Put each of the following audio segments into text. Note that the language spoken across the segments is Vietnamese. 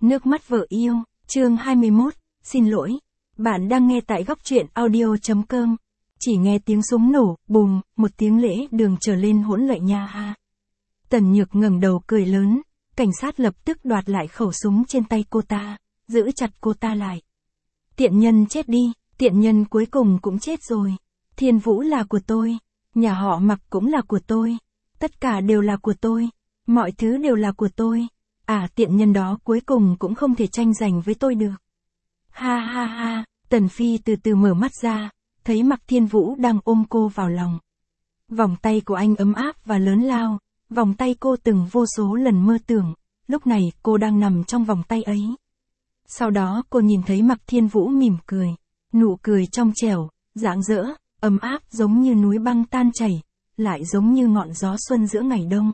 Nước mắt vợ yêu, chương 21, xin lỗi. Bạn đang nghe tại góc truyện audio.com. Chỉ nghe tiếng súng nổ, bùm, một tiếng lễ đường trở lên hỗn loạn nha ha. Tần Nhược ngẩng đầu cười lớn, cảnh sát lập tức đoạt lại khẩu súng trên tay cô ta, giữ chặt cô ta lại. Tiện nhân chết đi, tiện nhân cuối cùng cũng chết rồi. Thiên Vũ là của tôi, nhà họ Mặc cũng là của tôi, tất cả đều là của tôi, mọi thứ đều là của tôi. Tiện nhân đó cuối cùng cũng không thể tranh giành với tôi được. Ha ha ha, Tần Phi từ từ mở mắt ra, thấy Mạc Thiên Vũ đang ôm cô vào lòng. Vòng tay của anh ấm áp và lớn lao, vòng tay cô từng vô số lần mơ tưởng, lúc này cô đang nằm trong vòng tay ấy. Sau đó cô nhìn thấy Mạc Thiên Vũ mỉm cười, nụ cười trong trẻo, rạng rỡ, ấm áp giống như núi băng tan chảy, lại giống như ngọn gió xuân giữa ngày đông.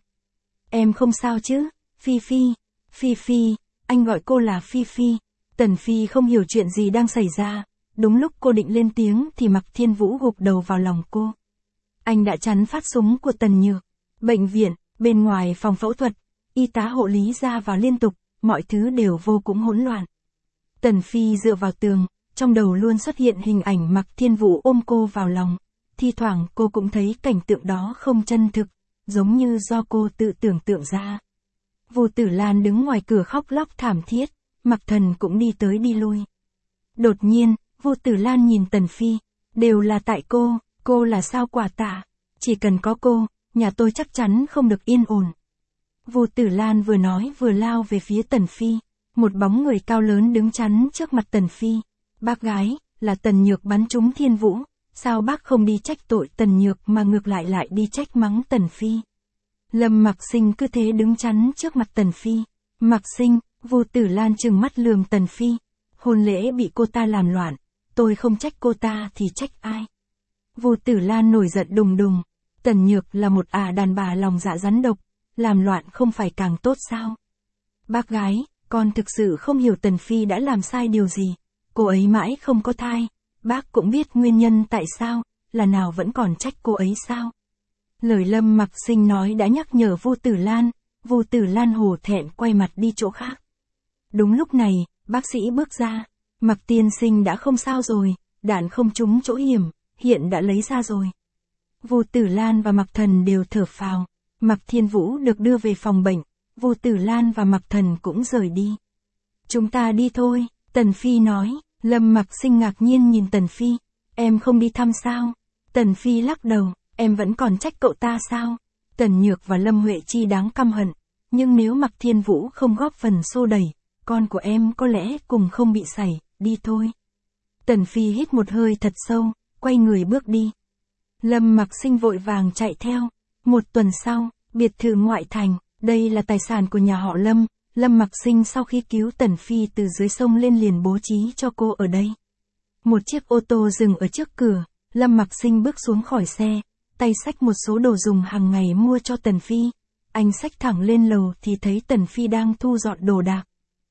Em không sao chứ, Phi Phi. Phi Phi, anh gọi cô là Phi Phi. Tần Phi không hiểu chuyện gì đang xảy ra, đúng lúc cô định lên tiếng thì Mạc Thiên Vũ gục đầu vào lòng cô. Anh đã chắn phát súng của Tần Nhược. Bệnh viện, bên ngoài phòng phẫu thuật, y tá hộ lý ra vào liên tục, mọi thứ đều vô cùng hỗn loạn. Tần Phi dựa vào tường, trong đầu luôn xuất hiện hình ảnh Mạc Thiên Vũ ôm cô vào lòng. Thi thoảng cô cũng thấy cảnh tượng đó không chân thực, giống như do cô tự tưởng tượng ra. Vu Tử Lan đứng ngoài cửa khóc lóc thảm thiết, Mạc Thần cũng đi tới đi lui. Đột nhiên, Vu Tử Lan nhìn Tần Phi, đều là tại cô là sao quả tạ, chỉ cần có cô, nhà tôi chắc chắn không được yên ổn. Vu Tử Lan vừa nói vừa lao về phía Tần Phi, một bóng người cao lớn đứng chắn trước mặt Tần Phi. Bác gái, là Tần Nhược bắn trúng Thiên Vũ, sao bác không đi trách tội Tần Nhược mà ngược lại đi trách mắng Tần Phi? Lâm Mặc Sinh cứ thế đứng chắn trước mặt Tần Phi. Mặc Sinh, Vu Tử Lan trừng mắt lườm Tần Phi. Hôn lễ bị cô ta làm loạn, tôi không trách cô ta thì trách ai? Vu Tử Lan nổi giận đùng đùng. Tần Nhược là một đàn bà lòng dạ rắn độc, làm loạn không phải càng tốt sao? Bác gái, con thực sự không hiểu Tần Phi đã làm sai điều gì. Cô ấy mãi không có thai, bác cũng biết nguyên nhân tại sao, là nào vẫn còn trách cô ấy sao? Lời Lâm Mặc Sinh nói đã nhắc nhở Vu Tử Lan hổ thẹn quay mặt đi chỗ khác. Đúng lúc này, bác sĩ bước ra, Mạc tiên sinh đã không sao rồi, đạn không trúng chỗ hiểm, hiện đã lấy ra rồi. Vu Tử Lan và Mạc Thần đều thở phào, Mạc Thiên Vũ được đưa về phòng bệnh, Vu Tử Lan và Mạc Thần cũng rời đi. Chúng ta đi thôi, Tần Phi nói. Lâm Mặc Sinh ngạc nhiên nhìn Tần Phi, em không đi thăm sao? Tần Phi lắc đầu, em vẫn còn trách cậu ta sao? Tần Nhược và Lâm Huệ Chi đáng căm hận, nhưng nếu Mạc Thiên Vũ không góp phần xô đẩy, con của em có lẽ cùng không bị sảy, đi thôi. Tần Phi hít một hơi thật sâu, quay người bước đi. Lâm Mặc Sinh vội vàng chạy theo. Một tuần sau, biệt thự ngoại thành, đây là tài sản của nhà họ Lâm. Lâm Mặc Sinh sau khi cứu Tần Phi từ dưới sông lên liền bố trí cho cô ở đây. Một chiếc ô tô dừng ở trước cửa, Lâm Mặc Sinh bước xuống khỏi xe, tay xách một số đồ dùng hàng ngày mua cho Tần Phi. Anh xách thẳng lên lầu thì thấy Tần Phi đang thu dọn đồ đạc.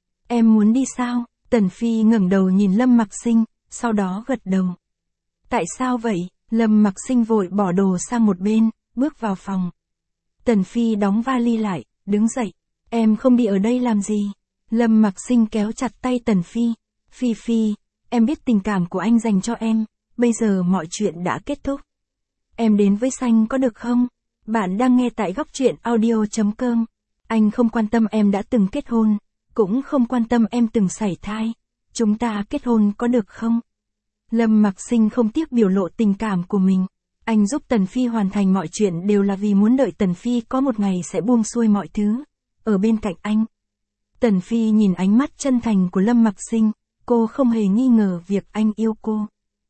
Em muốn đi sao? Tần Phi ngẩng đầu nhìn Lâm Mặc Sinh, sau đó gật đầu. Tại sao vậy? Lâm Mặc Sinh vội bỏ đồ sang một bên, bước vào phòng. Tần Phi đóng vali lại, đứng dậy. Em không đi ở đây làm gì? Lâm Mặc Sinh kéo chặt tay Tần Phi. Phi Phi, em biết tình cảm của anh dành cho em, bây giờ mọi chuyện đã kết thúc. Em đến với Xanh có được không? Bạn đang nghe tại góc truyện audio.com. Anh không quan tâm em đã từng kết hôn, cũng không quan tâm em từng sảy thai. Chúng ta kết hôn có được không? Lâm Mặc Sinh không tiếc biểu lộ tình cảm của mình. Anh giúp Tần Phi hoàn thành mọi chuyện đều là vì muốn đợi Tần Phi có một ngày sẽ buông xuôi mọi thứ, ở bên cạnh anh. Tần Phi nhìn ánh mắt chân thành của Lâm Mặc Sinh, cô không hề nghi ngờ việc anh yêu cô.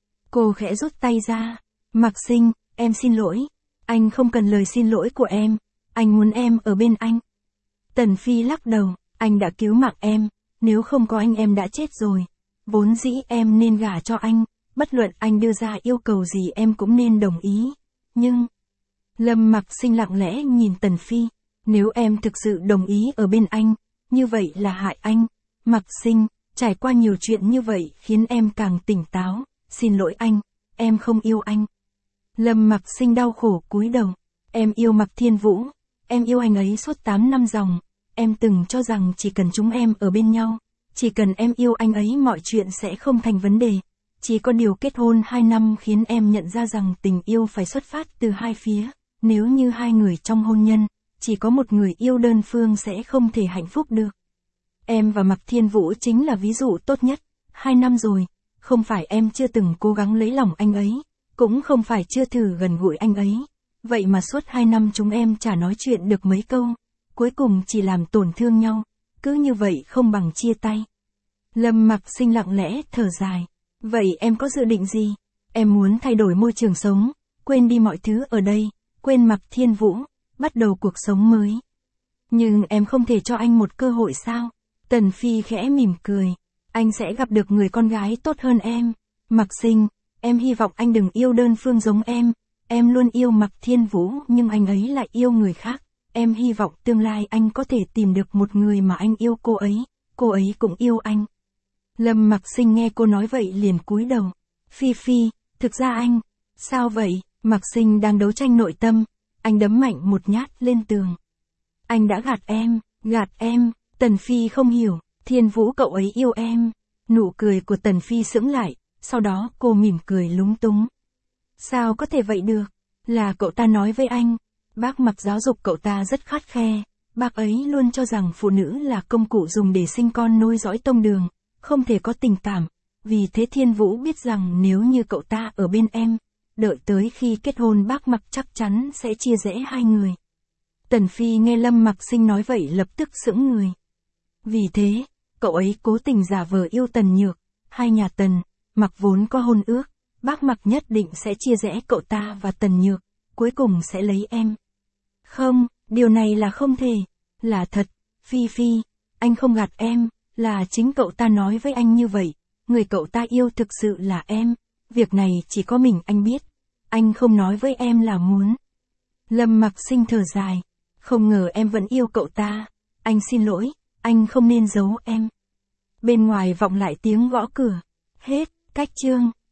Cô khẽ rút tay ra. Mặc Sinh, em xin lỗi. Anh không cần lời xin lỗi của em, anh muốn em ở bên anh. Tần Phi lắc đầu, anh đã cứu mạng em, nếu không có anh em đã chết rồi. Vốn dĩ em nên gả cho anh, bất luận anh đưa ra yêu cầu gì em cũng nên đồng ý. Nhưng... Lâm Mặc Sinh lặng lẽ nhìn Tần Phi. Nếu em thực sự đồng ý ở bên anh, như vậy là hại anh. Mặc Sinh, trải qua nhiều chuyện như vậy khiến em càng tỉnh táo. Xin lỗi anh, em không yêu anh. Lâm Mặc Sinh đau khổ cúi đầu. Em yêu Mạc Thiên Vũ, em yêu anh ấy suốt 8 năm dòng. em từng cho rằng chỉ cần chúng em ở bên nhau, chỉ cần em yêu anh ấy mọi chuyện sẽ không thành vấn đề. Chỉ có điều kết hôn 2 năm khiến em nhận ra rằng tình yêu phải xuất phát từ hai phía. Nếu như hai người trong hôn nhân, chỉ có một người yêu đơn phương sẽ không thể hạnh phúc được. Em và Mạc Thiên Vũ chính là ví dụ tốt nhất. 2 năm rồi, không phải em chưa từng cố gắng lấy lòng anh ấy, cũng không phải chưa thử gần gũi anh ấy. Vậy mà suốt 2 năm chúng em chả nói chuyện được mấy câu, cuối cùng chỉ làm tổn thương nhau, cứ như vậy không bằng chia tay. Lâm Mặc Sinh lặng lẽ thở dài. Vậy em có dự định gì? Em muốn thay đổi môi trường sống, quên đi mọi thứ ở đây, quên Mạc Thiên Vũ, bắt đầu cuộc sống mới. Nhưng em không thể cho anh một cơ hội sao? Tần Phi khẽ mỉm cười. Anh sẽ gặp được người con gái tốt hơn em. Mặc Sinh, em hy vọng anh đừng yêu đơn phương giống em. Em luôn yêu Mạc Thiên Vũ nhưng anh ấy lại yêu người khác. Em hy vọng tương lai anh có thể tìm được một người mà anh yêu cô ấy cũng yêu anh. Lâm Mặc Sinh nghe cô nói vậy liền cúi đầu. Phi Phi, thực ra anh, sao vậy? Mặc Sinh đang đấu tranh nội tâm, anh đấm mạnh một nhát lên tường. Anh đã gạt em, Tần Phi không hiểu, Thiên Vũ cậu ấy yêu em. Nụ cười của Tần Phi sững lại, sau đó cô mỉm cười lúng túng. Sao có thể vậy được? Là cậu ta nói với anh. Bác Mặc giáo dục cậu ta rất khắt khe, bác ấy luôn cho rằng phụ nữ là công cụ dùng để sinh con nối dõi tông đường, không thể có tình cảm. Vì thế Thiên Vũ biết rằng nếu như cậu ta ở bên em, đợi tới khi kết hôn bác Mặc chắc chắn sẽ chia rẽ hai người. Tần Phi nghe Lâm Mặc Sinh nói vậy lập tức sững người. Vì thế, cậu ấy cố tình giả vờ yêu Tần Nhược, hai nhà Tần, Mặc vốn có hôn ước, bác Mặc nhất định sẽ chia rẽ cậu ta và Tần Nhược, cuối cùng sẽ lấy em. Không, điều này là không thể, là thật, Phi Phi, anh không gạt em, là chính cậu ta nói với anh như vậy, người cậu ta yêu thực sự là em, việc này chỉ có mình anh biết, anh không nói với em là muốn. Lâm Mặc Sinh thở dài, không ngờ em vẫn yêu cậu ta, anh xin lỗi, anh không nên giấu em. Bên ngoài vọng lại tiếng gõ cửa, hết, cách chương.